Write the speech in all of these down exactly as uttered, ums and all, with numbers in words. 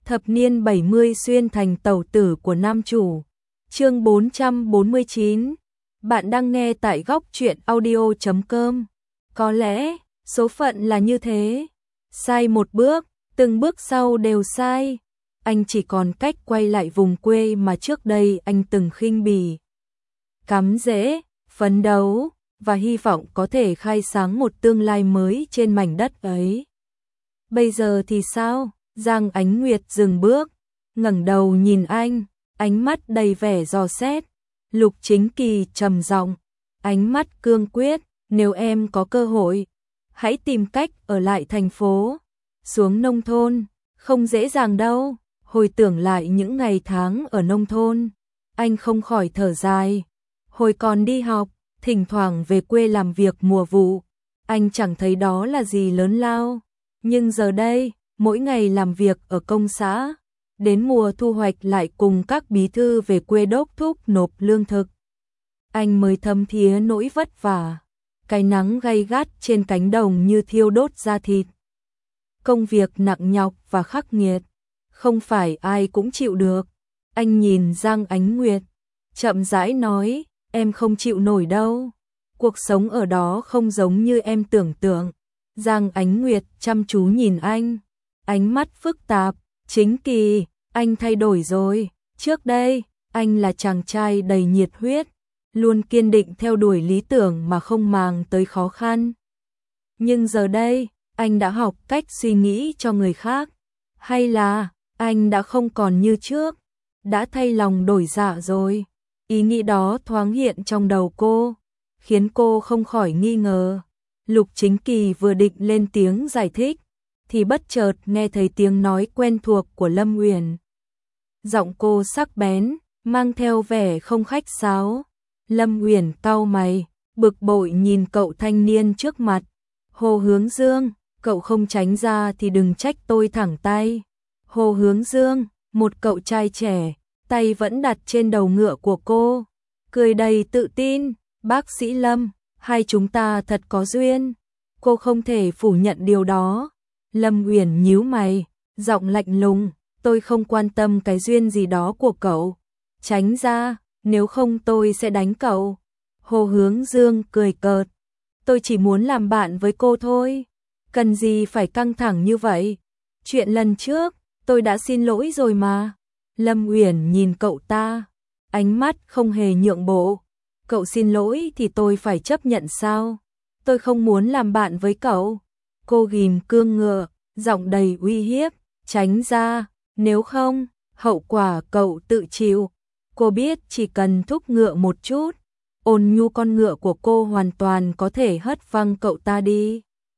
Thập niên bảy mươi xuyên thành tẩu tử của nam chủ. Chương bốn trăm bốn mươi chín. Bạn đang nghe tại góc truyện audio chấm com. Có lẽ, số phận là như thế. Sai một bước, từng bước sau đều sai. Anh chỉ còn cách quay lại vùng quê mà trước đây anh từng khinh bỉ. Cắm rễ, phấn đấu, và hy vọng có thể khai sáng một tương lai mới trên mảnh đất ấy. Bây giờ thì sao? Giang Ánh Nguyệt dừng bước, ngẩng đầu nhìn anh, ánh mắt đầy vẻ dò xét. Lục Chính Kỳ trầm giọng, ánh mắt cương quyết, nếu em có cơ hội, hãy tìm cách ở lại thành phố, xuống nông thôn, không dễ dàng đâu. Hồi tưởng lại những ngày tháng ở nông thôn, anh không khỏi thở dài. Hồi còn đi học, thỉnh thoảng về quê làm việc mùa vụ, anh chẳng thấy đó là gì lớn lao. Nhưng giờ đây, mỗi ngày làm việc ở công xã, đến mùa thu hoạch lại cùng các bí thư về quê đốc thúc nộp lương thực. Anh mới thấm thía nỗi vất vả, cái nắng gay gắt trên cánh đồng như thiêu đốt da thịt. Công việc nặng nhọc và khắc nghiệt, không phải ai cũng chịu được. Anh nhìn Giang Ánh Nguyệt, chậm rãi nói, em không chịu nổi đâu. Cuộc sống ở đó không giống như em tưởng tượng. Giang Ánh Nguyệt chăm chú nhìn anh, ánh mắt phức tạp. Chính Kỳ, anh thay đổi rồi. Trước đây, anh là chàng trai đầy nhiệt huyết, luôn kiên định theo đuổi lý tưởng mà không màng tới khó khăn. Nhưng giờ đây, anh đã học cách suy nghĩ cho người khác. Hay là, anh đã không còn như trước, đã thay lòng đổi dạ rồi. Ý nghĩ đó thoáng hiện trong đầu cô, khiến cô không khỏi nghi ngờ. Lục Chính Kỳ vừa định lên tiếng giải thích, thì bất chợt nghe thấy tiếng nói quen thuộc của Lâm Uyển. Giọng cô sắc bén, mang theo vẻ không khách sáo. Lâm Uyển cau mày, bực bội nhìn cậu thanh niên trước mặt. Hồ Hướng Dương, cậu không tránh ra thì đừng trách tôi thẳng tay. Hồ Hướng Dương, một cậu trai trẻ, tay vẫn đặt trên đầu ngựa của cô, cười đầy tự tin. Bác sĩ Lâm, hai chúng ta thật có duyên. Cô không thể phủ nhận điều đó. Lâm Uyển nhíu mày, giọng lạnh lùng, tôi không quan tâm cái duyên gì đó của cậu. Tránh ra, nếu không tôi sẽ đánh cậu. Hồ Hướng Dương cười cợt, tôi chỉ muốn làm bạn với cô thôi. Cần gì phải căng thẳng như vậy? Chuyện lần trước, tôi đã xin lỗi rồi mà. Lâm Uyển nhìn cậu ta, ánh mắt không hề nhượng bộ. Cậu xin lỗi thì tôi phải chấp nhận sao? Tôi không muốn làm bạn với cậu. Cô ghim cương ngựa, giọng đầy uy hiếp, tránh ra, nếu không, hậu quả cậu tự chịu. Cô biết chỉ cần thúc ngựa một chút, ôn nhu con ngựa của cô hoàn toàn có thể hất văng cậu ta đi.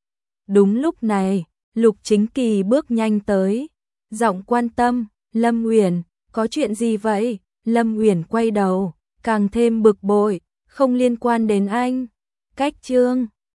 Đúng lúc này, Lục Chính Kỳ bước nhanh tới, giọng quan tâm, Lâm Uyển, có chuyện gì vậy? Lâm Uyển quay đầu, càng thêm bực bội, không liên quan đến anh. Cách chương